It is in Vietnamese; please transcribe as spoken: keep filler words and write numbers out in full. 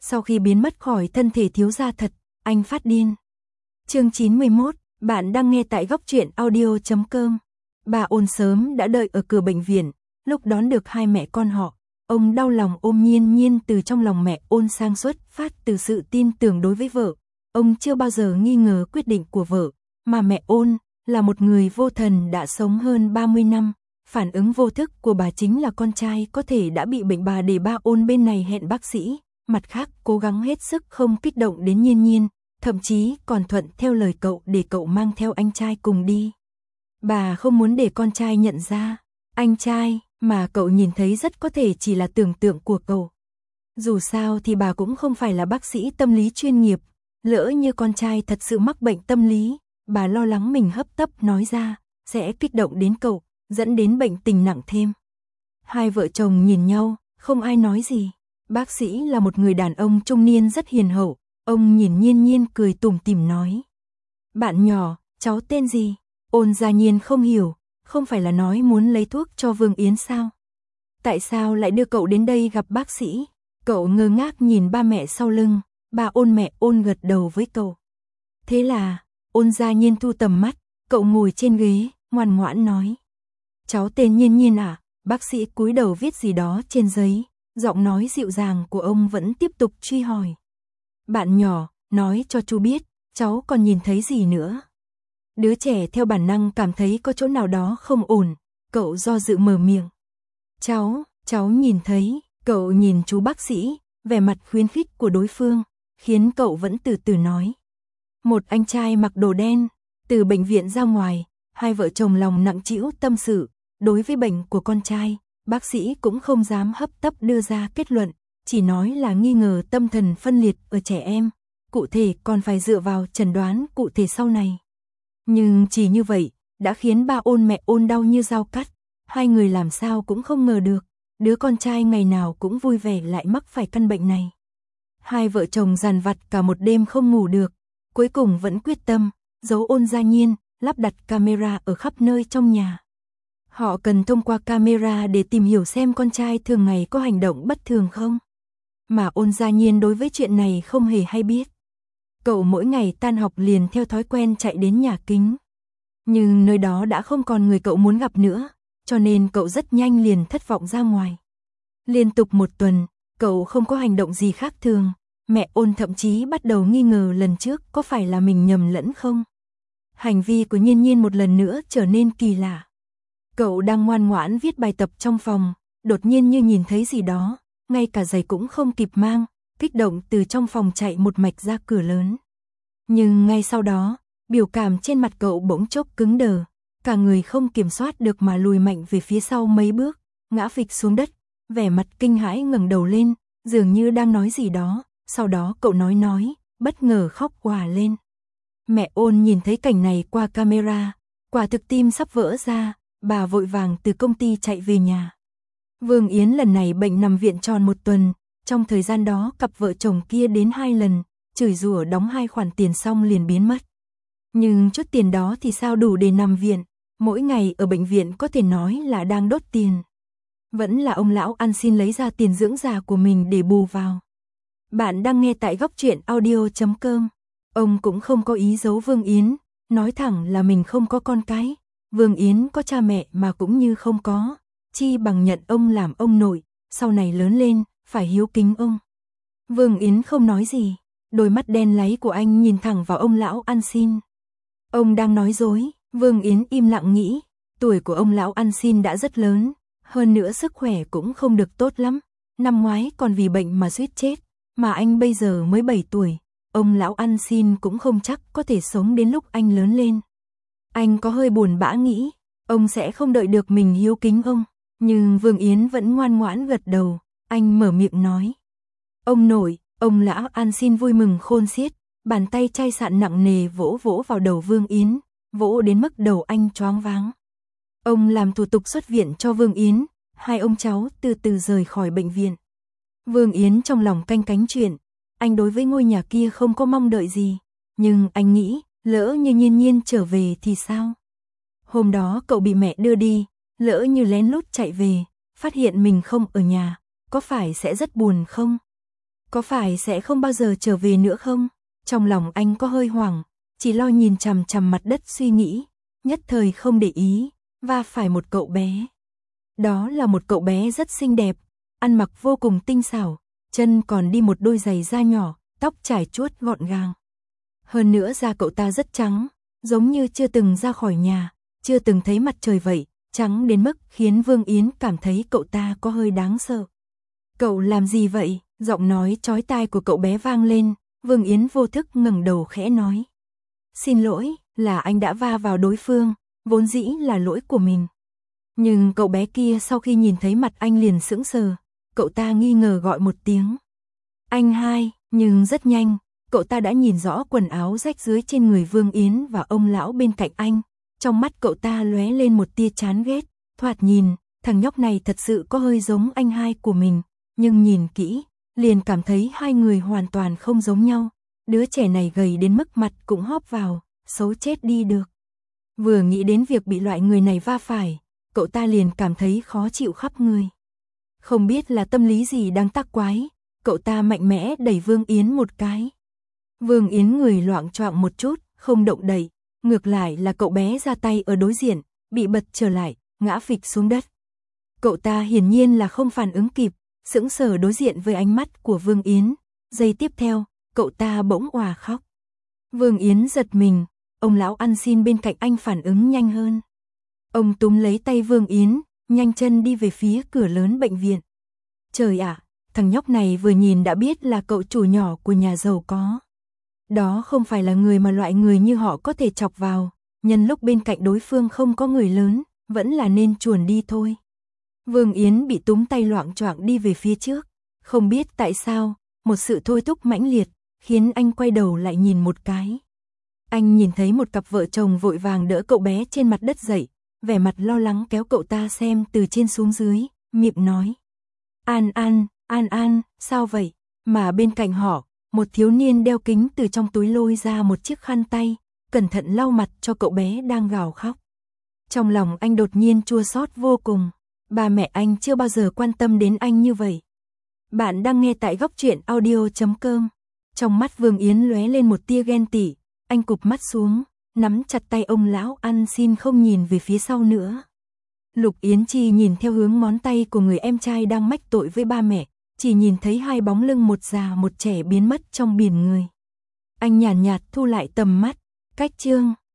Sau khi biến mất khỏi thân thể thiếu gia thật, anh phát điên. Chương chín mươi mốt, bạn đang nghe tại góc truyện audio chấm com. Bà Ôn sớm đã đợi ở cửa bệnh viện, lúc đón được hai mẹ con họ. Ông đau lòng ôm Nhiên Nhiên từ trong lòng mẹ Ôn sang xuất phát từ sự tin tưởng đối với vợ. Ông chưa bao giờ nghi ngờ quyết định của vợ, mà mẹ Ôn là một người vô thần đã sống hơn ba mươi năm. Phản ứng vô thức của bà chính là con trai có thể đã bị bệnh, bà để ba Ôn bên này hẹn bác sĩ, mặt khác cố gắng hết sức không kích động đến Nhiên Nhiên, thậm chí còn thuận theo lời cậu để cậu mang theo anh trai cùng đi. Bà không muốn để con trai nhận ra, anh trai mà cậu nhìn thấy rất có thể chỉ là tưởng tượng của cậu. Dù sao thì bà cũng không phải là bác sĩ tâm lý chuyên nghiệp, lỡ như con trai thật sự mắc bệnh tâm lý, bà lo lắng mình hấp tấp nói ra, sẽ kích động đến cậu, dẫn đến bệnh tình nặng thêm. Hai vợ chồng nhìn nhau, không ai nói gì. Bác sĩ là một người đàn ông trung niên rất hiền hậu, ông nhìn Nhiên Nhiên cười tủm tỉm nói. Bạn nhỏ, cháu tên gì? Ôn Gia Nhiên không hiểu, không phải là nói muốn lấy thuốc cho Vương Yến sao? Tại sao lại đưa cậu đến đây gặp bác sĩ? Cậu ngơ ngác nhìn ba mẹ sau lưng, bà Ôn mẹ Ôn gật đầu với cậu. Thế là, Ôn Gia Nhiên thu tầm mắt, cậu ngồi trên ghế, ngoan ngoãn nói. Cháu tên Nhiên Nhiên à? Bác sĩ cúi đầu viết gì đó trên giấy, giọng nói dịu dàng của ông vẫn tiếp tục truy hỏi. Bạn nhỏ, nói cho chú biết, cháu còn nhìn thấy gì nữa? Đứa trẻ theo bản năng cảm thấy có chỗ nào đó không ổn, cậu do dự mở miệng. Cháu, cháu nhìn thấy, cậu nhìn chú bác sĩ, vẻ mặt khuyến khích của đối phương, khiến cậu vẫn từ từ nói. Một anh trai mặc đồ đen, từ bệnh viện ra ngoài, hai vợ chồng lòng nặng trĩu tâm sự, đối với bệnh của con trai, bác sĩ cũng không dám hấp tấp đưa ra kết luận, chỉ nói là nghi ngờ tâm thần phân liệt ở trẻ em, cụ thể còn phải dựa vào chẩn đoán cụ thể sau này. Nhưng chỉ như vậy, đã khiến ba Ôn mẹ Ôn đau như dao cắt, hai người làm sao cũng không ngờ được, đứa con trai ngày nào cũng vui vẻ lại mắc phải căn bệnh này. Hai vợ chồng dằn vặt cả một đêm không ngủ được, cuối cùng vẫn quyết tâm, giấu Ôn Gia Nhiên, lắp đặt camera ở khắp nơi trong nhà. Họ cần thông qua camera để tìm hiểu xem con trai thường ngày có hành động bất thường không. Mà Ôn Gia Nhiên đối với chuyện này không hề hay biết. Cậu mỗi ngày tan học liền theo thói quen chạy đến nhà kính. Nhưng nơi đó đã không còn người cậu muốn gặp nữa, cho nên cậu rất nhanh liền thất vọng ra ngoài. Liên tục một tuần, cậu không có hành động gì khác thường. Mẹ Ôn thậm chí bắt đầu nghi ngờ lần trước có phải là mình nhầm lẫn không. Hành vi của Nhiên Nhiên một lần nữa trở nên kỳ lạ. Cậu đang ngoan ngoãn viết bài tập trong phòng, đột nhiên như nhìn thấy gì đó, ngay cả giày cũng không kịp mang, kích động từ trong phòng chạy một mạch ra cửa lớn. Nhưng ngay sau đó, biểu cảm trên mặt cậu bỗng chốc cứng đờ, cả người không kiểm soát được mà lùi mạnh về phía sau mấy bước, ngã phịch xuống đất, vẻ mặt kinh hãi ngẩng đầu lên, dường như đang nói gì đó, sau đó cậu nói nói, bất ngờ khóc òa lên. Mẹ Ôn nhìn thấy cảnh này qua camera, quả thực tim sắp vỡ ra, bà vội vàng từ công ty chạy về nhà. Vương Yến lần này bệnh nằm viện tròn một tuần, trong thời gian đó cặp vợ chồng kia đến hai lần, chửi rủa đóng hai khoản tiền xong liền biến mất. Nhưng chút tiền đó thì sao đủ để nằm viện, mỗi ngày ở bệnh viện có thể nói là đang đốt tiền. Vẫn là ông lão ăn xin lấy ra tiền dưỡng già của mình để bù vào. Bạn đang nghe tại góc truyện audio chấm com. Ông cũng không có ý giấu Vương Yến, nói thẳng là mình không có con cái. Vương Yến có cha mẹ mà cũng như không có, chi bằng nhận ông làm ông nội, sau này lớn lên, phải hiếu kính ông. Vương Yến không nói gì, đôi mắt đen láy của anh nhìn thẳng vào ông lão ăn xin. Ông đang nói dối, Vương Yến im lặng nghĩ, tuổi của ông lão ăn xin đã rất lớn, hơn nữa sức khỏe cũng không được tốt lắm, năm ngoái còn vì bệnh mà suýt chết, mà anh bây giờ mới bảy tuổi, ông lão ăn xin cũng không chắc có thể sống đến lúc anh lớn lên. Anh có hơi buồn bã nghĩ, ông sẽ không đợi được mình hiếu kính ông, nhưng Vương Yến vẫn ngoan ngoãn gật đầu, anh mở miệng nói. Ông nội, ông lão ăn xin vui mừng khôn xiết, bàn tay chai sạn nặng nề vỗ vỗ vào đầu Vương Yến, vỗ đến mức đầu anh choáng váng. Ông làm thủ tục xuất viện cho Vương Yến, hai ông cháu từ từ rời khỏi bệnh viện. Vương Yến trong lòng canh cánh chuyện, anh đối với ngôi nhà kia không có mong đợi gì, nhưng anh nghĩ, lỡ như Nhiên Nhiên trở về thì sao? Hôm đó cậu bị mẹ đưa đi, lỡ như lén lút chạy về, phát hiện mình không ở nhà, có phải sẽ rất buồn không? có phải sẽ không bao giờ trở về nữa không? Trong lòng anh có hơi hoảng, chỉ lo nhìn chằm chằm mặt đất suy nghĩ, nhất thời không để ý, va phải một cậu bé. Đó là một cậu bé rất xinh đẹp, ăn mặc vô cùng tinh xảo, chân còn đi một đôi giày da nhỏ, tóc trải chuốt gọn gàng. Hơn nữa da cậu ta rất trắng, giống như chưa từng ra khỏi nhà, chưa từng thấy mặt trời vậy, trắng đến mức khiến Vương Yến cảm thấy cậu ta có hơi đáng sợ. Cậu làm gì vậy? Giọng nói chói tai của cậu bé vang lên, Vương Yến vô thức ngẩng đầu khẽ nói. Xin lỗi, là anh đã va vào đối phương, vốn dĩ là lỗi của mình. Nhưng cậu bé kia sau khi nhìn thấy mặt anh liền sững sờ, cậu ta nghi ngờ gọi một tiếng. Anh hai, nhưng rất nhanh, cậu ta đã nhìn rõ quần áo rách rưới trên người Vương Yến và ông lão bên cạnh anh. Trong mắt cậu ta lóe lên một tia chán ghét, thoạt nhìn, thằng nhóc này thật sự có hơi giống anh hai của mình, nhưng nhìn kỹ, liền cảm thấy hai người hoàn toàn không giống nhau. Đứa trẻ này gầy đến mức mặt cũng hóp vào, xấu chết đi được. Vừa nghĩ đến việc bị loại người này va phải, cậu ta liền cảm thấy khó chịu khắp người. Không biết là tâm lý gì đang tác quái, cậu ta mạnh mẽ đẩy Vương Yến một cái. Vương Yến người loạng choạng một chút, không động đậy, ngược lại là cậu bé ra tay ở đối diện, bị bật trở lại, ngã phịch xuống đất. Cậu ta hiển nhiên là không phản ứng kịp, sững sờ đối diện với ánh mắt của Vương Yến. Giây tiếp theo, cậu ta bỗng òa khóc. Vương Yến giật mình, ông lão ăn xin bên cạnh anh phản ứng nhanh hơn. Ông túm lấy tay Vương Yến, nhanh chân đi về phía cửa lớn bệnh viện. Trời ạ, thằng nhóc này vừa nhìn đã biết là cậu chủ nhỏ của nhà giàu có. Đó không phải là người mà loại người như họ có thể chọc vào, nhân lúc bên cạnh đối phương không có người lớn, vẫn là nên chuồn đi thôi. Vương Yến bị túm tay loạng choạng đi về phía trước, không biết tại sao, một sự thôi thúc mãnh liệt, khiến anh quay đầu lại nhìn một cái. Anh nhìn thấy một cặp vợ chồng vội vàng đỡ cậu bé trên mặt đất dậy, vẻ mặt lo lắng kéo cậu ta xem từ trên xuống dưới, miệng nói. An An, An An, sao vậy? Mà bên cạnh họ, một thiếu niên đeo kính từ trong túi lôi ra một chiếc khăn tay, cẩn thận lau mặt cho cậu bé đang gào khóc. Trong lòng anh đột nhiên chua xót vô cùng, ba mẹ anh chưa bao giờ quan tâm đến anh như vậy. Bạn đang nghe tại góc truyện audio chấm com. Trong mắt Vương Yến lóe lên một tia ghen tị, anh cụp mắt xuống, nắm chặt tay ông lão ăn xin không nhìn về phía sau nữa. Lục Yến Chi nhìn theo hướng ngón tay của người em trai đang mách tội với ba mẹ, chỉ nhìn thấy hai bóng lưng một già một trẻ biến mất trong biển người. Anh nhàn nhạt thu lại tầm mắt, cách chương.